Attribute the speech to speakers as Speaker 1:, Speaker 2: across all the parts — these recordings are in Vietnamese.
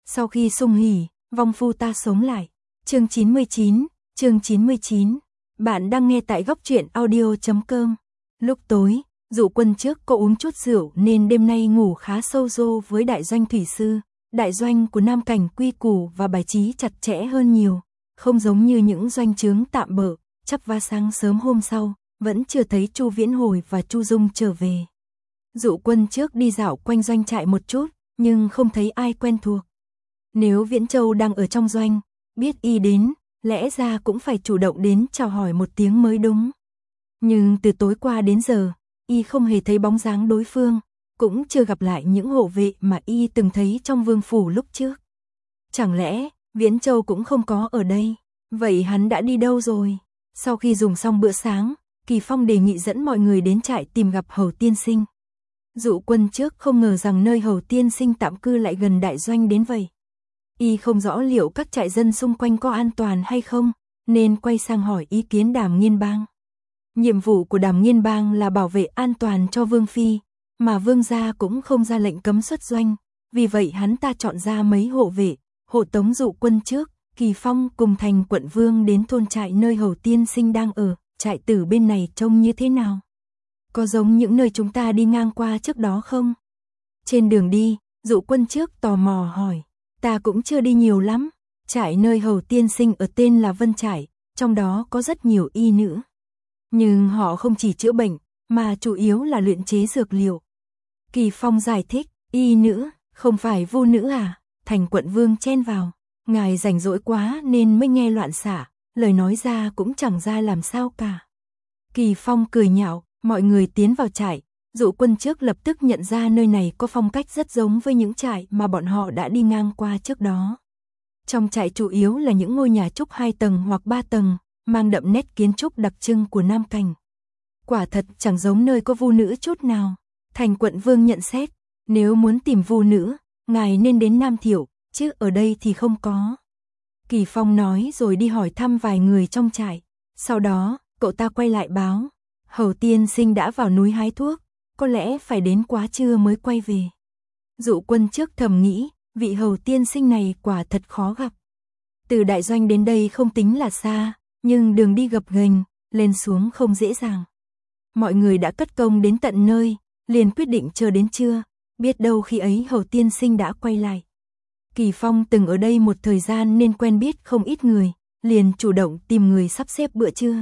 Speaker 1: Sau khi sung hỉ, vong phu ta sống lại. Chương 99. Bạn đang nghe tại góc truyện audio.com. Lúc tối, Dụ Quân trước có uống chút rượu nên đêm nay ngủ khá sâu rô với đại doanh thủy sư. Đại doanh của Nam Cảnh quy củ và bài trí chặt chẽ hơn nhiều, không giống như những doanh trướng tạm bợ. Chắp vá sáng sớm hôm sau, vẫn chưa thấy Chu Viễn Hồi và Chu Dung trở về. Dụ Quân trước đi dạo quanh doanh trại một chút, nhưng không thấy ai quen thuộc. Nếu Viễn Châu đang ở trong doanh, biết y đến, lẽ ra cũng phải chủ động đến chào hỏi một tiếng mới đúng. Nhưng từ tối qua đến giờ, y không hề thấy bóng dáng đối phương, cũng chưa gặp lại những hộ vệ mà y từng thấy trong vương phủ lúc trước. Chẳng lẽ, Viễn Châu cũng không có ở đây? Vậy hắn đã đi đâu rồi? Sau khi dùng xong bữa sáng, Kỳ Phong đề nghị dẫn mọi người đến trại tìm gặp Hầu Tiên Sinh. Dụ Quân trước không ngờ rằng nơi Hầu Tiên Sinh tạm cư lại gần đại doanh đến vậy. Y không rõ liệu các trại dân xung quanh có an toàn hay không, nên quay sang hỏi ý kiến Đàm Nghiên Bang. Nhiệm vụ của Đàm Nghiên Bang là bảo vệ an toàn cho Vương Phi, mà Vương gia cũng không ra lệnh cấm xuất doanh, vì vậy hắn ta chọn ra mấy hộ vệ, hộ tống Dụ Quân trước, Kỳ Phong cùng Thành Quận Vương đến thôn trại nơi Hầu Tiên Sinh đang ở. Trại tử bên này trông như thế nào? Có giống những nơi chúng ta đi ngang qua trước đó không? Trên đường đi, Dụ Quân trước tò mò hỏi. Ta cũng chưa đi nhiều lắm. Trại nơi Hầu Tiên Sinh ở tên là Vân Trại, trong đó có rất nhiều y nữ. Nhưng họ không chỉ chữa bệnh, mà chủ yếu là luyện chế dược liệu. Kỳ Phong giải thích, y nữ, không phải vô nữ à? Thành Quận Vương chen vào. Ngài rảnh rỗi quá nên mới nghe loạn xả, lời nói ra cũng chẳng ra làm sao cả. Kỳ Phong cười nhạo, mọi người tiến vào trại, Dụ Quân trước lập tức nhận ra nơi này có phong cách rất giống với những trại mà bọn họ đã đi ngang qua trước đó. Trong trại chủ yếu là những ngôi nhà trúc 2 tầng hoặc 3 tầng, mang đậm nét kiến trúc đặc trưng của Nam Cảnh. Quả thật chẳng giống nơi có vu nữ chút nào. Thành Quận Vương nhận xét, nếu muốn tìm vu nữ, ngài nên đến Nam Thiểu, chứ ở đây thì không có. Kỳ Phong nói rồi đi hỏi thăm vài người trong trại. Sau đó, cậu ta quay lại báo, Hầu Tiên Sinh đã vào núi hái thuốc, có lẽ phải đến quá trưa mới quay về. Dụ Quân trước thầm nghĩ, vị Hầu Tiên Sinh này quả thật khó gặp. Từ đại doanh đến đây không tính là xa, nhưng đường đi gập ghềnh, lên xuống không dễ dàng. Mọi người đã cất công đến tận nơi, liền quyết định chờ đến trưa, biết đâu khi ấy Hầu Tiên Sinh đã quay lại. Kỳ Phong từng ở đây một thời gian nên quen biết không ít người, liền chủ động tìm người sắp xếp bữa trưa.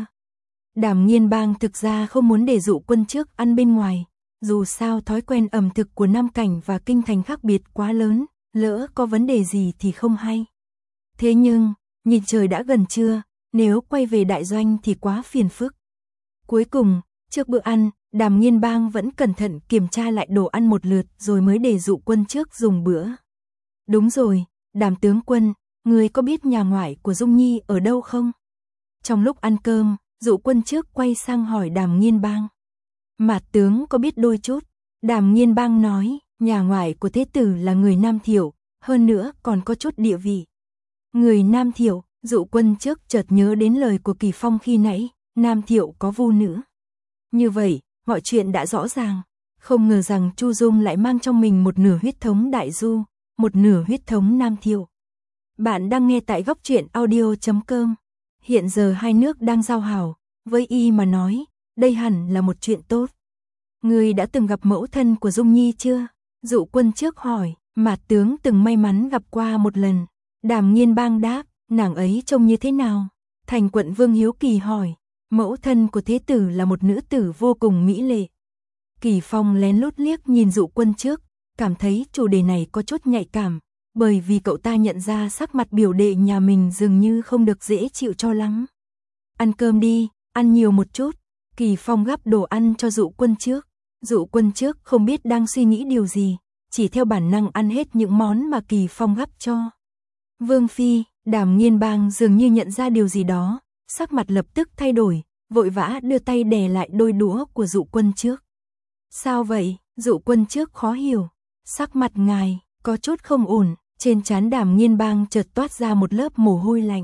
Speaker 1: Đàm Nghiên Bang thực ra không muốn để Dụ Quân trước ăn bên ngoài, dù sao thói quen ẩm thực của Nam Cảnh và Kinh Thành khác biệt quá lớn, lỡ có vấn đề gì thì không hay. Thế nhưng, nhìn trời đã gần trưa, nếu quay về đại doanh thì quá phiền phức. Cuối cùng, trước bữa ăn, Đàm Nghiên Bang vẫn cẩn thận kiểm tra lại đồ ăn một lượt rồi mới để Dụ Quân trước dùng bữa. Đúng rồi, Đàm tướng quân, người có biết nhà ngoại của Dung Nhi ở đâu không? Trong lúc ăn cơm, Dụ Quân trước quay sang hỏi Đàm Nghiên Bang. Mạt tướng có biết đôi chút. Đàm Nghiên Bang nói, nhà ngoại của thế tử là người Nam Thiểu, hơn nữa còn có chút địa vị. Người Nam Thiểu, Dụ Quân trước chợt nhớ đến lời của Kỳ Phong khi nãy, Nam Thiểu có vu nữ. Như vậy, mọi chuyện đã rõ ràng. Không ngờ rằng Chu Dung lại mang trong mình một nửa huyết thống Đại Du, một nửa huyết thống Nam Thiểu. Bạn đang nghe tại góc truyện audio.com. Hiện giờ hai nước đang giao hảo, với y mà nói, đây hẳn là một chuyện tốt. Người đã từng gặp mẫu thân của Dung Nhi chưa? Dụ Quân trước hỏi, Mạt tướng từng may mắn gặp qua một lần. Đàm Nghiên Bang đáp, nàng ấy trông như thế nào? Thành Quận Vương hiếu kỳ hỏi, mẫu thân của thế tử là một nữ tử vô cùng mỹ lệ. Kỳ Phong lén lút liếc nhìn Dụ Quân trước, cảm thấy chủ đề này có chút nhạy cảm, bởi vì cậu ta nhận ra sắc mặt biểu đệ nhà mình dường như không được dễ chịu cho lắm. Ăn cơm đi, ăn nhiều một chút. Kỳ Phong gắp đồ ăn cho Dụ Quân trước. Dụ Quân trước không biết đang suy nghĩ điều gì, chỉ theo bản năng ăn hết những món mà Kỳ Phong gắp cho. Vương Phi, Đàm Nghiên Bang dường như nhận ra điều gì đó, sắc mặt lập tức thay đổi, vội vã đưa tay đè lại đôi đũa của Dụ Quân trước. Sao vậy? Dụ Quân trước khó hiểu. Sắc mặt ngài có chút không ổn, trên trán Đàm Nghiên Bang chợt toát ra một lớp mồ hôi lạnh.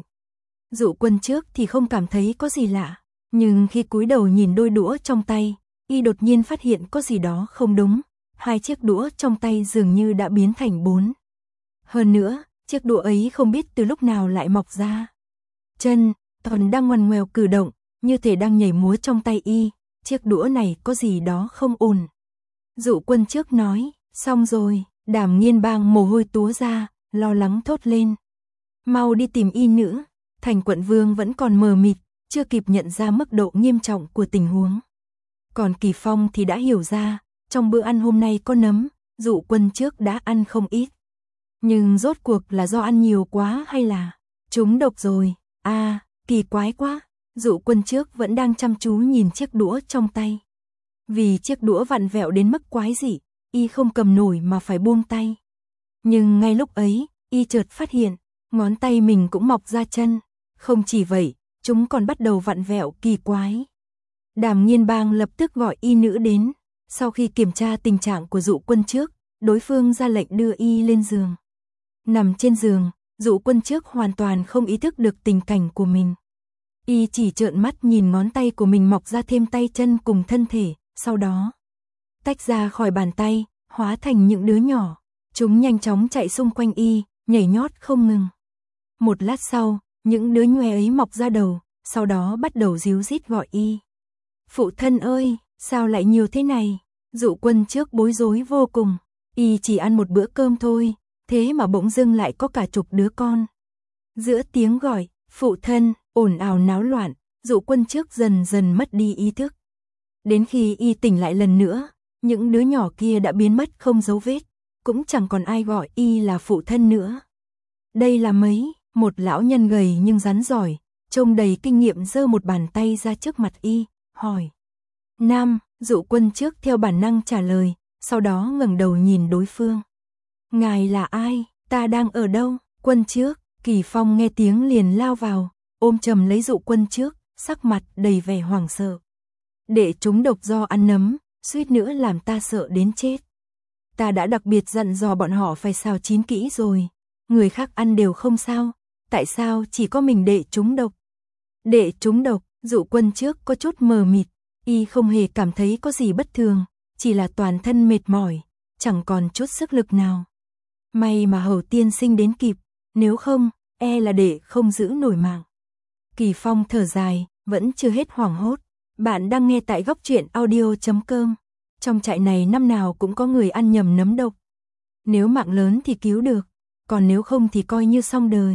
Speaker 1: Dụ Quân trước thì không cảm thấy có gì lạ, nhưng khi cúi đầu nhìn đôi đũa trong tay, y đột nhiên phát hiện có gì đó không đúng, hai chiếc đũa trong tay dường như đã biến thành 4. Hơn nữa, chiếc đũa ấy không biết từ lúc nào lại mọc ra. Chân, còn đang ngoằn ngoèo cử động, như thể đang nhảy múa trong tay y, chiếc đũa này có gì đó không ổn. Dụ Quân Trước nói, xong rồi, Đàm Nghiên Bang mồ hôi túa ra, lo lắng thốt lên. Mau đi tìm y nữa, Thành Quận Vương vẫn còn mờ mịt, chưa kịp nhận ra mức độ nghiêm trọng của tình huống. Còn Kỳ Phong thì đã hiểu ra, trong bữa ăn hôm nay có nấm, Dụ Quân Trước đã ăn không ít. Nhưng rốt cuộc là do ăn nhiều quá hay là trúng độc rồi, kỳ quái quá, Dụ Quân Trước vẫn đang chăm chú nhìn chiếc đũa trong tay. Vì chiếc đũa vặn vẹo đến mức quái dị, y không cầm nổi mà phải buông tay. Nhưng ngay lúc ấy, y chợt phát hiện, ngón tay mình cũng mọc ra chân. Không chỉ vậy, chúng còn bắt đầu vặn vẹo kỳ quái. Đàm Nghiên Bang lập tức gọi y nữ đến. Sau khi kiểm tra tình trạng của Dụ Quân Trước, đối phương ra lệnh đưa y lên giường. Nằm trên giường, Dụ Quân Trước hoàn toàn không ý thức được tình cảnh của mình. Y chỉ trợn mắt nhìn ngón tay của mình mọc ra thêm tay chân cùng thân thể, sau đó tách ra khỏi bàn tay, hóa thành những đứa nhỏ. Chúng nhanh chóng chạy xung quanh y, nhảy nhót không ngừng. Một lát sau, những đứa nhoe ấy mọc ra đầu, sau đó bắt đầu ríu rít gọi y. Phụ thân ơi, sao lại nhiều thế này? Dụ Quân Trước bối rối vô cùng, y chỉ ăn một bữa cơm thôi, thế mà bỗng dưng lại có cả chục đứa con. Giữa tiếng gọi, phụ thân, ồn ào náo loạn, Dụ Quân Trước dần dần mất đi ý thức. Đến khi y tỉnh lại lần nữa, những đứa nhỏ kia đã biến mất không dấu vết, cũng chẳng còn ai gọi y là phụ thân nữa. Đây là mấy, một lão nhân gầy nhưng rắn giỏi, trông đầy kinh nghiệm giơ một bàn tay ra trước mặt y, hỏi. Nam, Dụ Quân Trước theo bản năng trả lời, sau đó ngẩng đầu nhìn đối phương. Ngài là ai, ta đang ở đâu? Quân Trước, Kỳ Phong nghe tiếng liền lao vào, ôm chầm lấy Dụ Quân Trước, sắc mặt đầy vẻ hoảng sợ. Để chúng độc do ăn nấm, suýt nữa làm ta sợ đến chết. Ta đã đặc biệt dặn dò bọn họ phải xào chín kỹ rồi, người khác ăn đều không sao, tại sao chỉ có mình đệ trúng độc? Đệ trúng độc, Dụ Quân Trước có chút mờ mịt, y không hề cảm thấy có gì bất thường, chỉ là toàn thân mệt mỏi, chẳng còn chút sức lực nào. May mà Hầu tiên sinh đến kịp, nếu không, e là đệ không giữ nổi mạng. Kỳ Phong thở dài, vẫn chưa hết hoảng hốt. Bạn đang nghe tại Góc Truyện Audio.com. Trong trại này năm nào cũng có người ăn nhầm nấm độc. Nếu mạng lớn thì cứu được, còn nếu không thì coi như xong đời.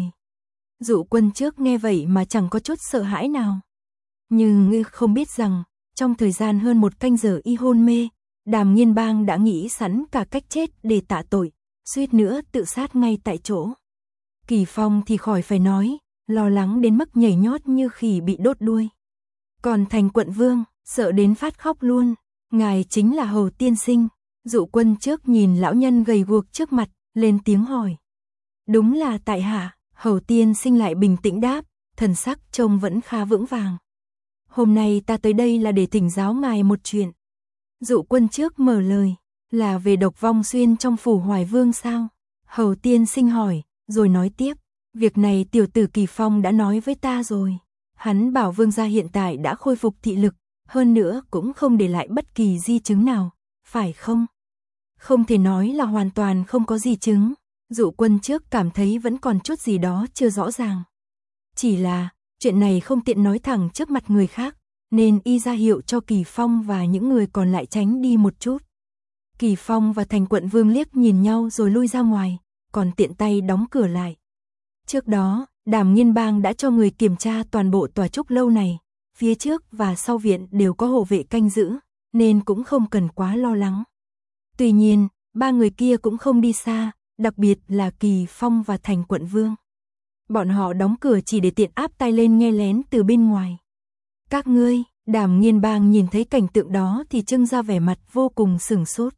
Speaker 1: Dụ Quân Trước nghe vậy mà chẳng có chút sợ hãi nào. Nhưng không biết rằng, trong thời gian hơn một canh giờ y hôn mê, Đàm Nghiên Bang đã nghĩ sẵn cả cách chết để tạ tội, suýt nữa tự sát ngay tại chỗ. Kỳ Phong thì khỏi phải nói, lo lắng đến mức nhảy nhót như khỉ bị đốt đuôi. Còn Thành Quận Vương, sợ đến phát khóc luôn. Ngài chính là Hầu tiên sinh. Dụ Quân Trước nhìn lão nhân gầy guộc trước mặt, lên tiếng hỏi. Đúng là tại hạ. Hầu tiên sinh lại bình tĩnh đáp, thần sắc trông vẫn khá vững vàng. Hôm nay ta tới đây là để thỉnh giáo ngài một chuyện. Dụ Quân Trước mở lời, là về độc vong xuyên trong phủ Hoài Vương sao? Hầu tiên sinh hỏi, rồi nói tiếp, việc này tiểu tử Kỳ Phong đã nói với ta rồi. Hắn bảo vương gia hiện tại đã khôi phục thị lực, hơn nữa cũng không để lại bất kỳ di chứng nào, phải không? Không thể nói là hoàn toàn không có di chứng. Dụ Quân Trước cảm thấy vẫn còn chút gì đó chưa rõ ràng. Chỉ là, chuyện này không tiện nói thẳng trước mặt người khác, nên y ra hiệu cho Kỳ Phong và những người còn lại tránh đi một chút. Kỳ Phong và Thành Quận Vương liếc nhìn nhau rồi lui ra ngoài, còn tiện tay đóng cửa lại. Trước đó, Đàm Nghiên Bang đã cho người kiểm tra toàn bộ tòa trúc lâu này, phía trước và sau viện đều có hộ vệ canh giữ, nên cũng không cần quá lo lắng. Tuy nhiên, ba người kia cũng không đi xa, đặc biệt là Kỳ Phong và Thành Quận Vương. Bọn họ đóng cửa chỉ để tiện áp tai lên nghe lén từ bên ngoài. Các ngươi, Đàm Nghiên Bang nhìn thấy cảnh tượng đó thì trưng ra vẻ mặt vô cùng sửng sốt.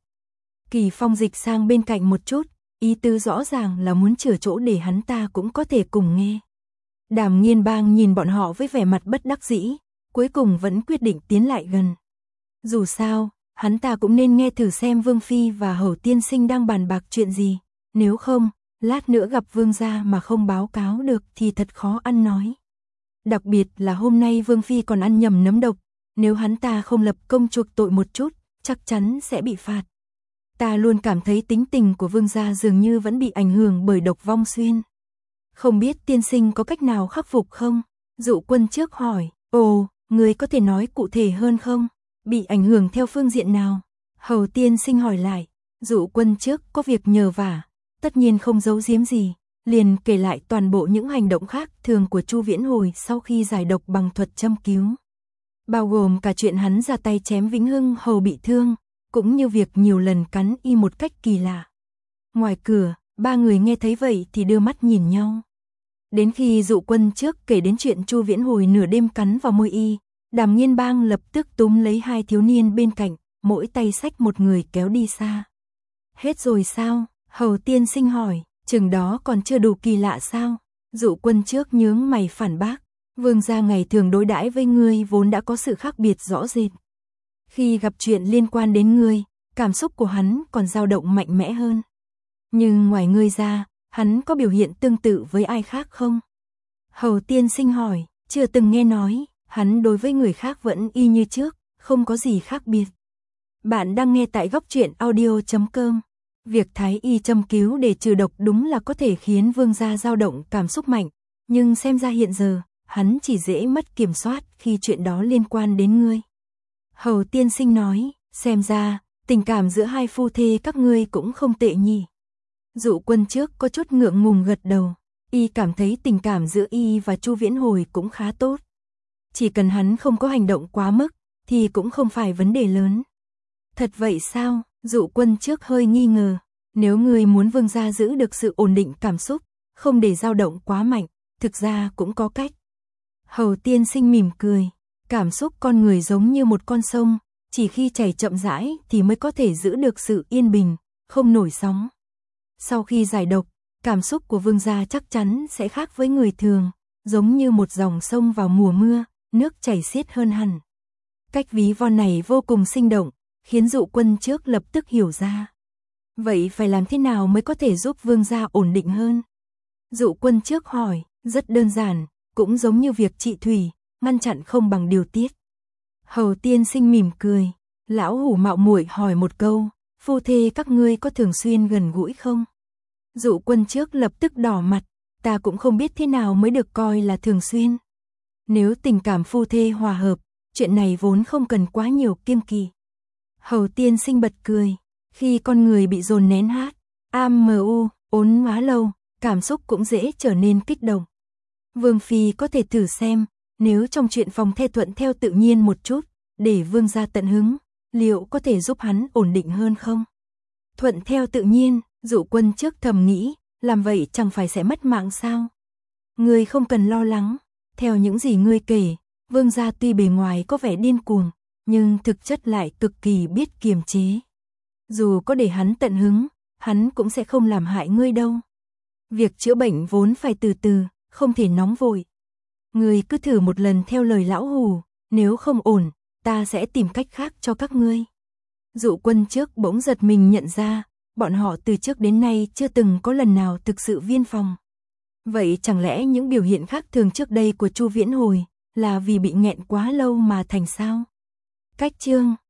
Speaker 1: Kỳ Phong dịch sang bên cạnh một chút, ý tứ rõ ràng là muốn chừa chỗ để hắn ta cũng có thể cùng nghe. Đàm Nghiên Bang nhìn bọn họ với vẻ mặt bất đắc dĩ, cuối cùng vẫn quyết định tiến lại gần. Dù sao, hắn ta cũng nên nghe thử xem Vương Phi và Hầu tiên sinh đang bàn bạc chuyện gì, nếu không, lát nữa gặp Vương gia mà không báo cáo được thì thật khó ăn nói. Đặc biệt là hôm nay Vương Phi còn ăn nhầm nấm độc, nếu hắn ta không lập công chuộc tội một chút, chắc chắn sẽ bị phạt. Ta luôn cảm thấy tính tình của Vương gia dường như vẫn bị ảnh hưởng bởi độc vong xuyên. Không biết tiên sinh có cách nào khắc phục không? Dụ Quân Trước hỏi. Ồ, người có thể nói cụ thể hơn không? Bị ảnh hưởng theo phương diện nào? Hầu tiên sinh hỏi lại. Dụ Quân Trước có việc nhờ vả, tất nhiên không giấu giếm gì, liền kể lại toàn bộ những hành động khác thường của Chu Viễn Hồi sau khi giải độc bằng thuật châm cứu. Bao gồm cả chuyện hắn ra tay chém Vĩnh Hưng hầu bị thương, cũng như việc nhiều lần cắn y một cách kỳ lạ. Ngoài cửa, ba người nghe thấy vậy thì đưa mắt nhìn nhau. Đến khi Dụ Quân Trước kể đến chuyện Chu Viễn Hồi nửa đêm cắn vào môi y, Đàm Nghiên Bang lập tức túm lấy hai thiếu niên bên cạnh, mỗi tay xách một người kéo đi xa. Hết rồi sao? Hầu tiên sinh hỏi. Chừng đó còn chưa đủ kỳ lạ sao? Dụ Quân Trước nhướng mày phản bác. Vương gia ngày thường đối đãi với ngươi vốn đã có sự khác biệt rõ rệt. Khi gặp chuyện liên quan đến ngươi, cảm xúc của hắn còn dao động mạnh mẽ hơn. Nhưng ngoài ngươi ra, hắn có biểu hiện tương tự với ai khác không? Hầu tiên sinh hỏi. Chưa từng nghe nói, hắn đối với người khác vẫn y như trước, không có gì khác biệt. Bạn đang nghe tại Góc Truyện Audio.com. Việc thái y châm cứu để trừ độc đúng là có thể khiến vương gia dao động cảm xúc mạnh, nhưng xem ra hiện giờ, hắn chỉ dễ mất kiểm soát khi chuyện đó liên quan đến ngươi. Hầu tiên sinh nói, xem ra, tình cảm giữa hai phu thê các ngươi cũng không tệ nhỉ. Dụ Quân Trước có chút ngượng ngùng gật đầu, y cảm thấy tình cảm giữa y và Chu Viễn Hồi cũng khá tốt. Chỉ cần hắn không có hành động quá mức, thì cũng không phải vấn đề lớn. Thật vậy sao? Dụ Quân Trước hơi nghi ngờ, nếu người muốn vương gia giữ được sự ổn định cảm xúc, không để dao động quá mạnh, thực ra cũng có cách. Hầu tiên sinh mỉm cười, cảm xúc con người giống như một con sông, chỉ khi chảy chậm rãi thì mới có thể giữ được sự yên bình, không nổi sóng. Sau khi giải độc, cảm xúc của vương gia chắc chắn sẽ khác với người thường, giống như một dòng sông vào mùa mưa, nước chảy xiết hơn hẳn. Cách ví von này vô cùng sinh động, khiến Dụ Quân Trước lập tức hiểu ra. Vậy phải làm thế nào mới có thể giúp vương gia ổn định hơn? Dụ Quân Trước hỏi, rất đơn giản, cũng giống như việc trị thủy, ngăn chặn không bằng điều tiết. Hầu tiên sinh mỉm cười, lão hủ mạo muội hỏi một câu, phu thê các ngươi có thường xuyên gần gũi không? Dụ Quân Trước lập tức đỏ mặt, ta cũng không biết thế nào mới được coi là thường xuyên. Nếu tình cảm phu thê hòa hợp, chuyện này vốn không cần quá nhiều kiêng kỵ. Hầu tiên sinh bật cười, khi con người bị dồn nén hát, ốn hóa lâu, cảm xúc cũng dễ trở nên kích động. Vương phi có thể thử xem, nếu trong chuyện phòng the thuận theo tự nhiên một chút, để vương gia tận hứng, liệu có thể giúp hắn ổn định hơn không? Thuận theo tự nhiên, Dụ Quân Trước thầm nghĩ, làm vậy chẳng phải sẽ mất mạng sao? Ngươi không cần lo lắng, theo những gì ngươi kể, vương gia tuy bề ngoài có vẻ điên cuồng, nhưng thực chất lại cực kỳ biết kiềm chế. Dù có để hắn tận hứng, hắn cũng sẽ không làm hại ngươi đâu. Việc chữa bệnh vốn phải từ từ, không thể nóng vội. Ngươi cứ thử một lần theo lời lão hủ, nếu không ổn, ta sẽ tìm cách khác cho các ngươi. Dụ Quân Trước bỗng giật mình nhận ra, bọn họ từ trước đến nay chưa từng có lần nào thực sự viên phòng. Vậy chẳng lẽ những biểu hiện khác thường trước đây của Chu Viễn Hồi là vì bị nghẹn quá lâu mà thành sao? Cách chương